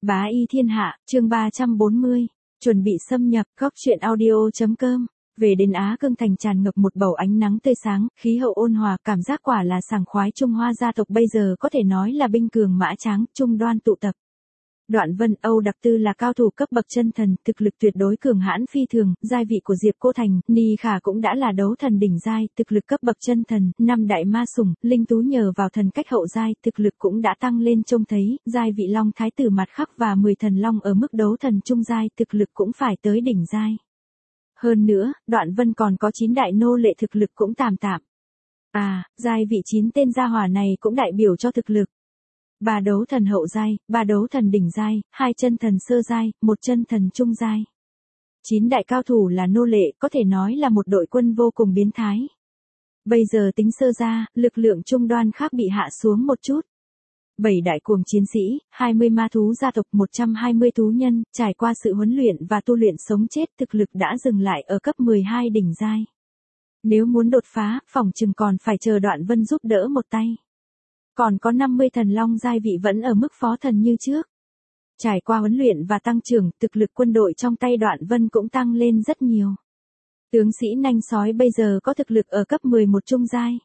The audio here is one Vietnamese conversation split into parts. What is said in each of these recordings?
Bá y thiên hạ, chương 340, chuẩn bị xâm nhập, góc truyện audio.com. Về đến Á Cương thành tràn ngập một bầu ánh nắng tươi sáng, khí hậu ôn hòa, cảm giác quả là sảng khoái. Trung Hoa gia tộc bây giờ có thể nói là binh cường mã tráng, trung đoan tụ tập. Đoạn Vân, Âu Đặc Tư là cao thủ cấp bậc chân thần, thực lực tuyệt đối cường hãn phi thường, giai vị của Diệp Cô Thành, Ni Khả cũng đã là đấu thần đỉnh giai, thực lực cấp bậc chân thần, 5 đại ma sủng, Linh Tú nhờ vào thần cách hậu giai, thực lực cũng đã tăng lên trông thấy, giai vị Long Thái tử Mặt Khắc và 10 thần long ở mức đấu thần trung giai, thực lực cũng phải tới đỉnh giai. Hơn nữa, Đoạn Vân còn có 9 đại nô lệ thực lực cũng tạm tạm. Giai vị 9 tên gia hỏa này cũng đại biểu cho thực lực. 3 đấu thần hậu giai, 3 đấu thần đỉnh giai, 2 chân thần sơ giai, 1 chân thần trung giai. 9 đại cao thủ là nô lệ, có thể nói là một đội quân vô cùng biến thái. Bây giờ tính sơ ra, lực lượng trung đoan khác bị hạ xuống một chút. 7 đại cuồng chiến sĩ, 20 ma thú gia tộc, 120 thú nhân, trải qua sự huấn luyện và tu luyện sống chết, thực lực đã dừng lại ở cấp 12 đỉnh giai. Nếu muốn đột phá, phỏng chừng còn phải chờ Đoạn Vân giúp đỡ một tay. Còn có 50 thần long giai vị vẫn ở mức phó thần như trước. Trải qua huấn luyện và tăng trưởng, thực lực quân đội trong tay Đoạn Vân cũng tăng lên rất nhiều. Tướng sĩ nanh sói bây giờ có thực lực ở cấp 11 trung giai.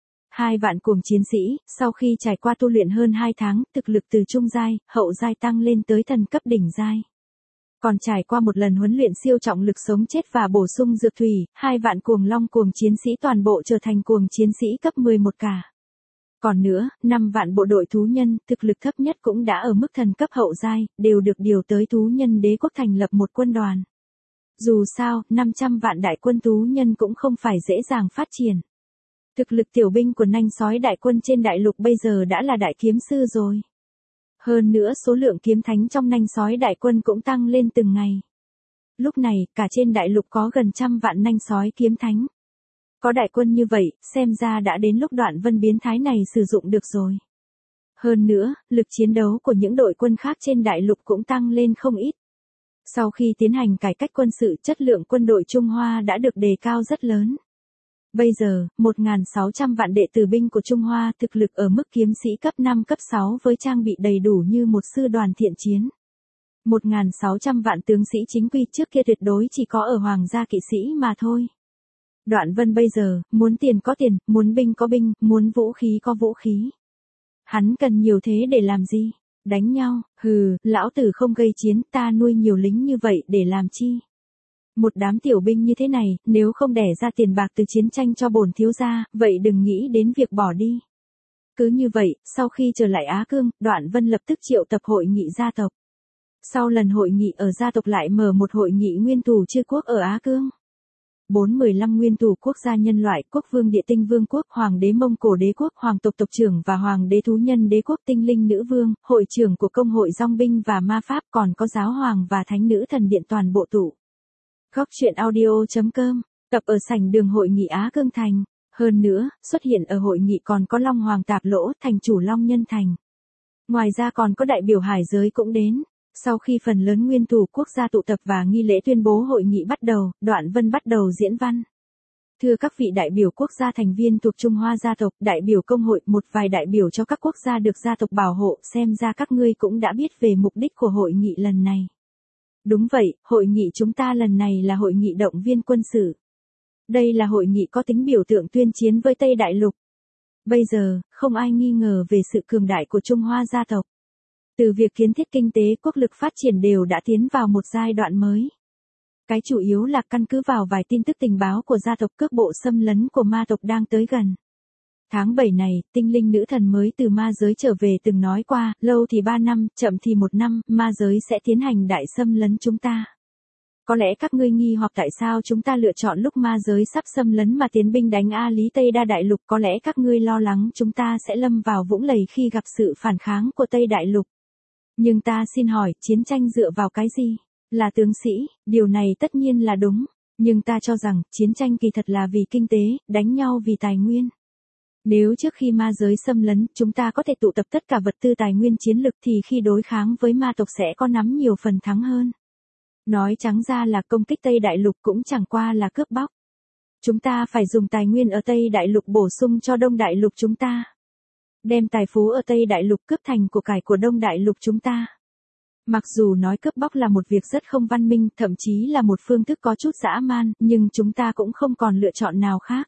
2 vạn cuồng chiến sĩ, sau khi trải qua tu luyện hơn 2 tháng, thực lực từ trung giai, hậu giai tăng lên tới thần cấp đỉnh giai. Còn trải qua một lần huấn luyện siêu trọng lực sống chết và bổ sung dược thủy, 2 vạn cuồng long cuồng chiến sĩ toàn bộ trở thành cuồng chiến sĩ cấp 11 cả. Còn nữa, 5 vạn bộ đội thú nhân, thực lực thấp nhất cũng đã ở mức thần cấp hậu giai, đều được điều tới thú nhân đế quốc thành lập một quân đoàn. Dù sao, 500 vạn đại quân thú nhân cũng không phải dễ dàng phát triển. Thực lực tiểu binh của nanh sói đại quân trên đại lục bây giờ đã là đại kiếm sư rồi. Hơn nữa số lượng kiếm thánh trong nanh sói đại quân cũng tăng lên từng ngày. Lúc này, cả trên đại lục có gần 100 vạn nanh sói kiếm thánh. Có đại quân như vậy, xem ra đã đến lúc Đoạn Vân biến thái này sử dụng được rồi. Hơn nữa, lực chiến đấu của những đội quân khác trên đại lục cũng tăng lên không ít. Sau khi tiến hành cải cách quân sự, chất lượng quân đội Trung Hoa đã được đề cao rất lớn. Bây giờ, 1.600 vạn đệ tử binh của Trung Hoa thực lực ở mức kiếm sĩ cấp 5 cấp 6 với trang bị đầy đủ như một sư đoàn thiện chiến. 1.600 vạn tướng sĩ chính quy trước kia tuyệt đối chỉ có ở hoàng gia kỵ sĩ mà thôi. Đoạn Vân bây giờ, muốn tiền có tiền, muốn binh có binh, muốn vũ khí có vũ khí. Hắn cần nhiều thế để làm gì? Đánh nhau, lão tử không gây chiến, ta nuôi nhiều lính như vậy để làm chi? Một đám tiểu binh như thế này, nếu không đẻ ra tiền bạc từ chiến tranh cho bổn thiếu gia, vậy đừng nghĩ đến việc bỏ đi. Cứ như vậy, sau khi trở lại Á Cương, Đoạn Vân lập tức triệu tập hội nghị gia tộc. Sau lần hội nghị ở gia tộc lại mở một hội nghị nguyên thủ chư quốc ở Á Cương. 415 nguyên thủ quốc gia nhân loại, quốc vương địa tinh vương quốc, hoàng đế Mông Cổ đế quốc, hoàng tộc tộc trưởng và hoàng đế thú nhân đế quốc, tinh linh nữ vương, hội trưởng của công hội dòng binh và ma pháp, còn có giáo hoàng và thánh nữ thần điện toàn bộ tụ. Góc truyện audio.com, tập ở sảnh đường hội nghị Á Cương thành. Hơn nữa, xuất hiện ở hội nghị còn có Long Hoàng Tạp Lỗ, thành chủ Long Nhân Thành. Ngoài ra còn có đại biểu hải giới cũng đến. Sau khi phần lớn nguyên thủ quốc gia tụ tập và nghi lễ tuyên bố hội nghị bắt đầu, Đoạn Vân bắt đầu diễn văn. Thưa các vị đại biểu quốc gia thành viên thuộc Trung Hoa gia tộc, đại biểu công hội, một vài đại biểu cho các quốc gia được gia tộc bảo hộ, xem ra các ngươi cũng đã biết về mục đích của hội nghị lần này. Đúng vậy, hội nghị chúng ta lần này là hội nghị động viên quân sự. Đây là hội nghị có tính biểu tượng tuyên chiến với Tây Đại Lục. Bây giờ, không ai nghi ngờ về sự cường đại của Trung Hoa gia tộc. Từ việc kiến thiết kinh tế quốc lực phát triển đều đã tiến vào một giai đoạn mới. Cái chủ yếu là căn cứ vào vài tin tức tình báo của gia tộc cước bộ xâm lấn của ma tộc đang tới gần. Tháng 7 này, tinh linh nữ thần mới từ ma giới trở về từng nói qua, lâu thì 3 năm, chậm thì 1 năm, ma giới sẽ tiến hành đại xâm lấn chúng ta. Có lẽ các ngươi nghi hoặc tại sao chúng ta lựa chọn lúc ma giới sắp xâm lấn mà tiến binh đánh A Lý Tây Đa Đại Lục, có lẽ các ngươi lo lắng chúng ta sẽ lâm vào vũng lầy khi gặp sự phản kháng của Tây Đại Lục. Nhưng ta xin hỏi, chiến tranh dựa vào cái gì? Là tướng sĩ, điều này tất nhiên là đúng. Nhưng ta cho rằng, chiến tranh kỳ thật là vì kinh tế, đánh nhau vì tài nguyên. Nếu trước khi ma giới xâm lấn, chúng ta có thể tụ tập tất cả vật tư tài nguyên chiến lực thì khi đối kháng với ma tộc sẽ có nắm nhiều phần thắng hơn. Nói trắng ra là công kích Tây Đại Lục cũng chẳng qua là cướp bóc. Chúng ta phải dùng tài nguyên ở Tây Đại Lục bổ sung cho Đông Đại Lục chúng ta. Đem tài phú ở Tây Đại Lục cướp thành của cải của Đông Đại Lục chúng ta. Mặc dù nói cướp bóc là một việc rất không văn minh, thậm chí là một phương thức có chút dã man, nhưng chúng ta cũng không còn lựa chọn nào khác.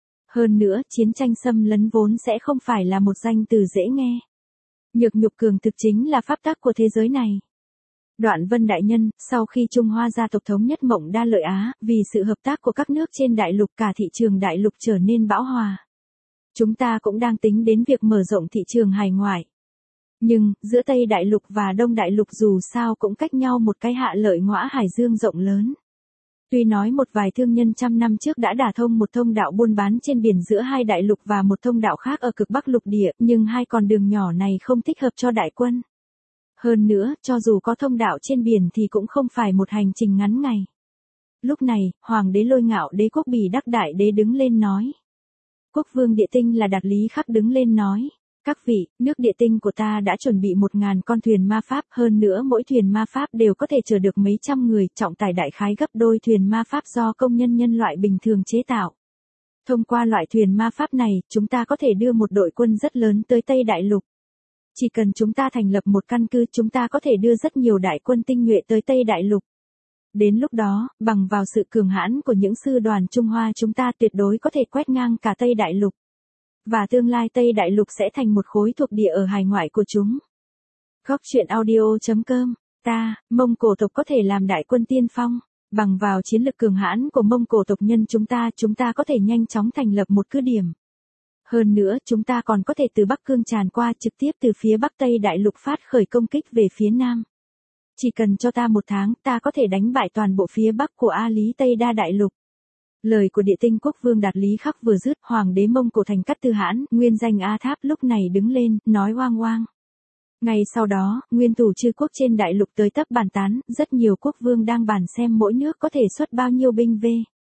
Hơn nữa, chiến tranh xâm lấn vốn sẽ không phải là một danh từ dễ nghe. Nhược nhục cường thực chính là pháp tắc của thế giới này. Đoạn Vân đại nhân, sau khi Trung Hoa gia tộc thống nhất Mộng Đa Lợi Á, vì sự hợp tác của các nước trên đại lục, cả thị trường đại lục trở nên bão hòa. Chúng ta cũng đang tính đến việc mở rộng thị trường hải ngoại. Nhưng, giữa Tây Đại Lục và Đông Đại Lục dù sao cũng cách nhau một cái hạ lợi ngõa hải dương rộng lớn. Tuy nói một vài thương nhân trăm năm trước đã đả thông một thông đạo buôn bán trên biển giữa hai đại lục và một thông đạo khác ở cực Bắc lục địa, nhưng hai con đường nhỏ này không thích hợp cho đại quân. Hơn nữa, cho dù có thông đạo trên biển thì cũng không phải một hành trình ngắn ngày. Lúc này, Hoàng đế Lôi Ngạo Đế quốc Bỉ Đắc Đại Đế đứng lên nói. Quốc vương Địa Tinh là Đạt Lý Khắc đứng lên nói. Các vị, nước Địa Tinh của ta đã chuẩn bị 1.000 con thuyền ma pháp, hơn nữa mỗi thuyền ma pháp đều có thể chở được mấy trăm người, trọng tải đại khái gấp đôi thuyền ma pháp do công nhân nhân loại bình thường chế tạo. Thông qua loại thuyền ma pháp này, chúng ta có thể đưa một đội quân rất lớn tới Tây Đại Lục. Chỉ cần chúng ta thành lập một căn cứ, chúng ta có thể đưa rất nhiều đại quân tinh nhuệ tới Tây Đại Lục. Đến lúc đó, bằng vào sự cường hãn của những sư đoàn Trung Hoa chúng ta tuyệt đối có thể quét ngang cả Tây Đại Lục. Và tương lai Tây Đại Lục sẽ thành một khối thuộc địa ở hải ngoại của chúng. Góc truyện audio.com, ta, Mông Cổ tộc có thể làm đại quân tiên phong. Bằng vào chiến lực cường hãn của Mông Cổ tộc nhân chúng ta có thể nhanh chóng thành lập một cứ điểm. Hơn nữa, chúng ta còn có thể từ Bắc Cương tràn qua trực tiếp từ phía Bắc Tây Đại Lục phát khởi công kích về phía Nam. Chỉ cần cho ta 1 tháng, ta có thể đánh bại toàn bộ phía Bắc của A Lý Tây Đa Đại Lục. Lời của Địa Tinh quốc vương Đạt Lý Khắc vừa dứt, Hoàng đế Mông Cổ Thành Cát Tư Hãn, nguyên danh A Tháp lúc này đứng lên, nói oang oang. Ngay sau đó, nguyên thủ chư quốc trên đại lục tới tấp bàn tán, rất nhiều quốc vương đang bàn xem mỗi nước có thể xuất bao nhiêu binh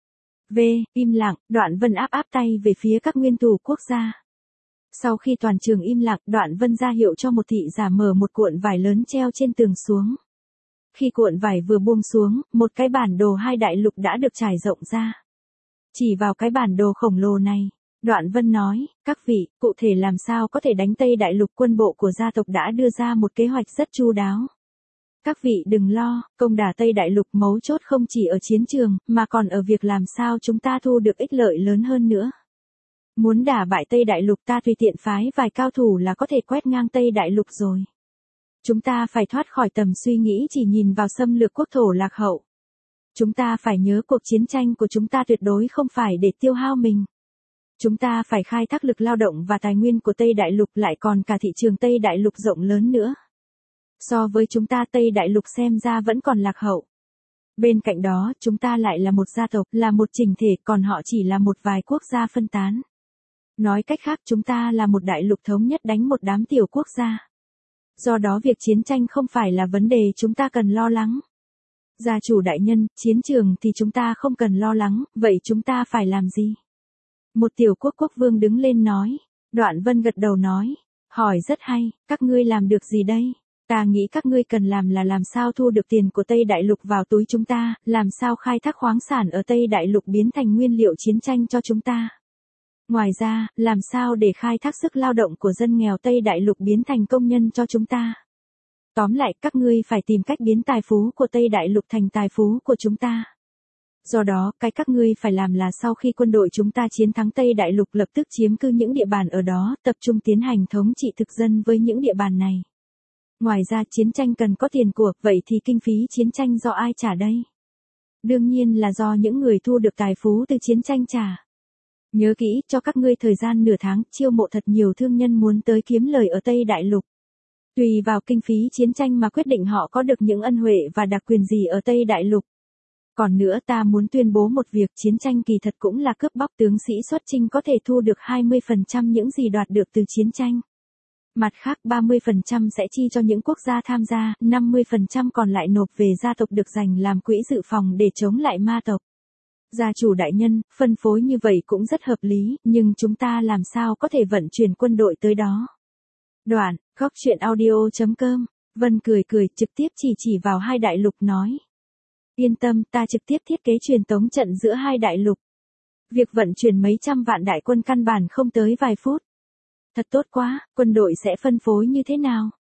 im lặng, Đoạn Vân áp tay về phía các nguyên thủ quốc gia. Sau khi toàn trường im lặng, Đoạn Vân ra hiệu cho một thị giả mở một cuộn vải lớn treo trên tường xuống. Khi cuộn vải vừa buông xuống, một cái bản đồ hai đại lục đã được trải rộng ra. Chỉ vào cái bản đồ khổng lồ này, Đoạn Vân nói, các vị, cụ thể làm sao có thể đánh Tây Đại Lục, quân bộ của gia tộc đã đưa ra một kế hoạch rất chu đáo. Các vị đừng lo, công đả Tây Đại Lục mấu chốt không chỉ ở chiến trường, mà còn ở việc làm sao chúng ta thu được ích lợi lớn hơn nữa. Muốn đả bại Tây Đại Lục ta tùy tiện phái vài cao thủ là có thể quét ngang Tây Đại Lục rồi. Chúng ta phải thoát khỏi tầm suy nghĩ chỉ nhìn vào xâm lược quốc thổ lạc hậu. Chúng ta phải nhớ cuộc chiến tranh của chúng ta tuyệt đối không phải để tiêu hao mình. Chúng ta phải khai thác lực lao động và tài nguyên của Tây Đại Lục, lại còn cả thị trường Tây Đại Lục rộng lớn nữa. So với chúng ta Tây Đại Lục xem ra vẫn còn lạc hậu. Bên cạnh đó, chúng ta lại là một gia tộc, là một chỉnh thể, còn họ chỉ là một vài quốc gia phân tán. Nói cách khác, chúng ta là một đại lục thống nhất đánh một đám tiểu quốc gia. Do đó việc chiến tranh không phải là vấn đề chúng ta cần lo lắng. Gia chủ đại nhân, chiến trường thì chúng ta không cần lo lắng, vậy chúng ta phải làm gì? Một tiểu quốc quốc vương đứng lên nói. Đoạn Vân gật đầu nói. Hỏi rất hay, các ngươi làm được gì đây? Ta nghĩ các ngươi cần làm là làm sao thu được tiền của Tây Đại Lục vào túi chúng ta, làm sao khai thác khoáng sản ở Tây Đại Lục biến thành nguyên liệu chiến tranh cho chúng ta. Ngoài ra, làm sao để khai thác sức lao động của dân nghèo Tây Đại Lục biến thành công nhân cho chúng ta. Tóm lại, các ngươi phải tìm cách biến tài phú của Tây Đại Lục thành tài phú của chúng ta. Do đó, cái các ngươi phải làm là sau khi quân đội chúng ta chiến thắng Tây Đại Lục lập tức chiếm cư những địa bàn ở đó, tập trung tiến hành thống trị thực dân với những địa bàn này. Ngoài ra chiến tranh cần có tiền của, vậy thì kinh phí chiến tranh do ai trả đây? Đương nhiên là do những người thu được tài phú từ chiến tranh trả. Nhớ kỹ, cho các ngươi thời gian nửa tháng, chiêu mộ thật nhiều thương nhân muốn tới kiếm lời ở Tây Đại Lục. Tùy vào kinh phí chiến tranh mà quyết định họ có được những ân huệ và đặc quyền gì ở Tây Đại Lục. Còn nữa ta muốn tuyên bố một việc, chiến tranh kỳ thật cũng là cướp bóc, tướng sĩ xuất chinh có thể thu được 20% những gì đoạt được từ chiến tranh. Mặt khác 30% sẽ chi cho những quốc gia tham gia, 50% còn lại nộp về gia tộc được dành làm quỹ dự phòng để chống lại ma tộc. Gia chủ đại nhân, phân phối như vậy cũng rất hợp lý, nhưng chúng ta làm sao có thể vận chuyển quân đội tới đó? Đoạn, góc truyện audio.com, Vân cười trực tiếp chỉ vào hai đại lục nói. Yên tâm, ta trực tiếp thiết kế truyền tống trận giữa hai đại lục. Việc vận chuyển mấy trăm vạn đại quân căn bản không tới vài phút. Thật tốt quá, quân đội sẽ phân phối như thế nào?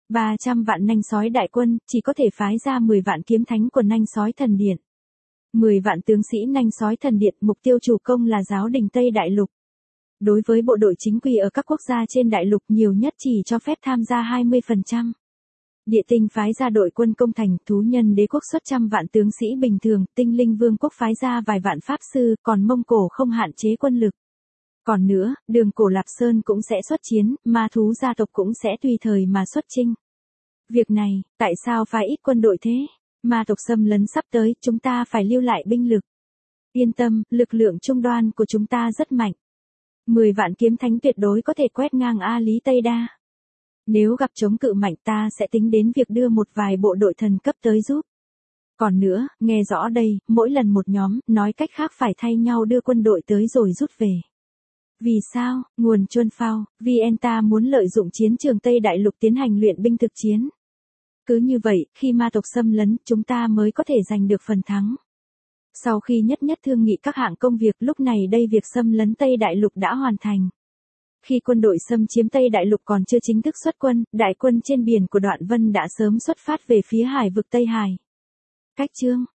300 vạn nanh sói đại quân, chỉ có thể phái ra 10 vạn kiếm thánh của nanh sói thần điện. 10 vạn tướng sĩ nanh sói thần điện, mục tiêu chủ công là giáo đình Tây Đại Lục. Đối với bộ đội chính quy ở các quốc gia trên đại lục nhiều nhất chỉ cho phép tham gia 20%. Địa tinh phái ra đội quân công thành, thú nhân đế quốc xuất trăm vạn tướng sĩ bình thường, tinh linh vương quốc phái ra vài vạn pháp sư, còn Mông Cổ không hạn chế quân lực. Còn nữa, đường Cổ Lạp Sơn cũng sẽ xuất chiến, ma thú gia tộc cũng sẽ tùy thời mà xuất chinh. Việc này, tại sao phái ít quân đội thế? Ma tộc xâm lấn sắp tới, chúng ta phải lưu lại binh lực. Yên tâm, lực lượng trung đoan của chúng ta rất mạnh. 10 vạn kiếm thánh tuyệt đối có thể quét ngang A Lý Tây Đa. Nếu gặp chống cự mạnh ta sẽ tính đến việc đưa một vài bộ đội thần cấp tới giúp. Còn nữa, nghe rõ đây, mỗi lần một nhóm, nói cách khác phải thay nhau đưa quân đội tới rồi rút về. Vì sao? Nguồn Chuân Phao, VN ta muốn lợi dụng chiến trường Tây Đại Lục tiến hành luyện binh thực chiến. Cứ như vậy, khi ma tộc xâm lấn, chúng ta mới có thể giành được phần thắng. Sau khi nhất thương nghị các hạng công việc, lúc này đây việc xâm lấn Tây Đại Lục đã hoàn thành. Khi quân đội xâm chiếm Tây Đại Lục còn chưa chính thức xuất quân, đại quân trên biển của Đoạn Vân đã sớm xuất phát về phía hải vực Tây Hải. Cách chương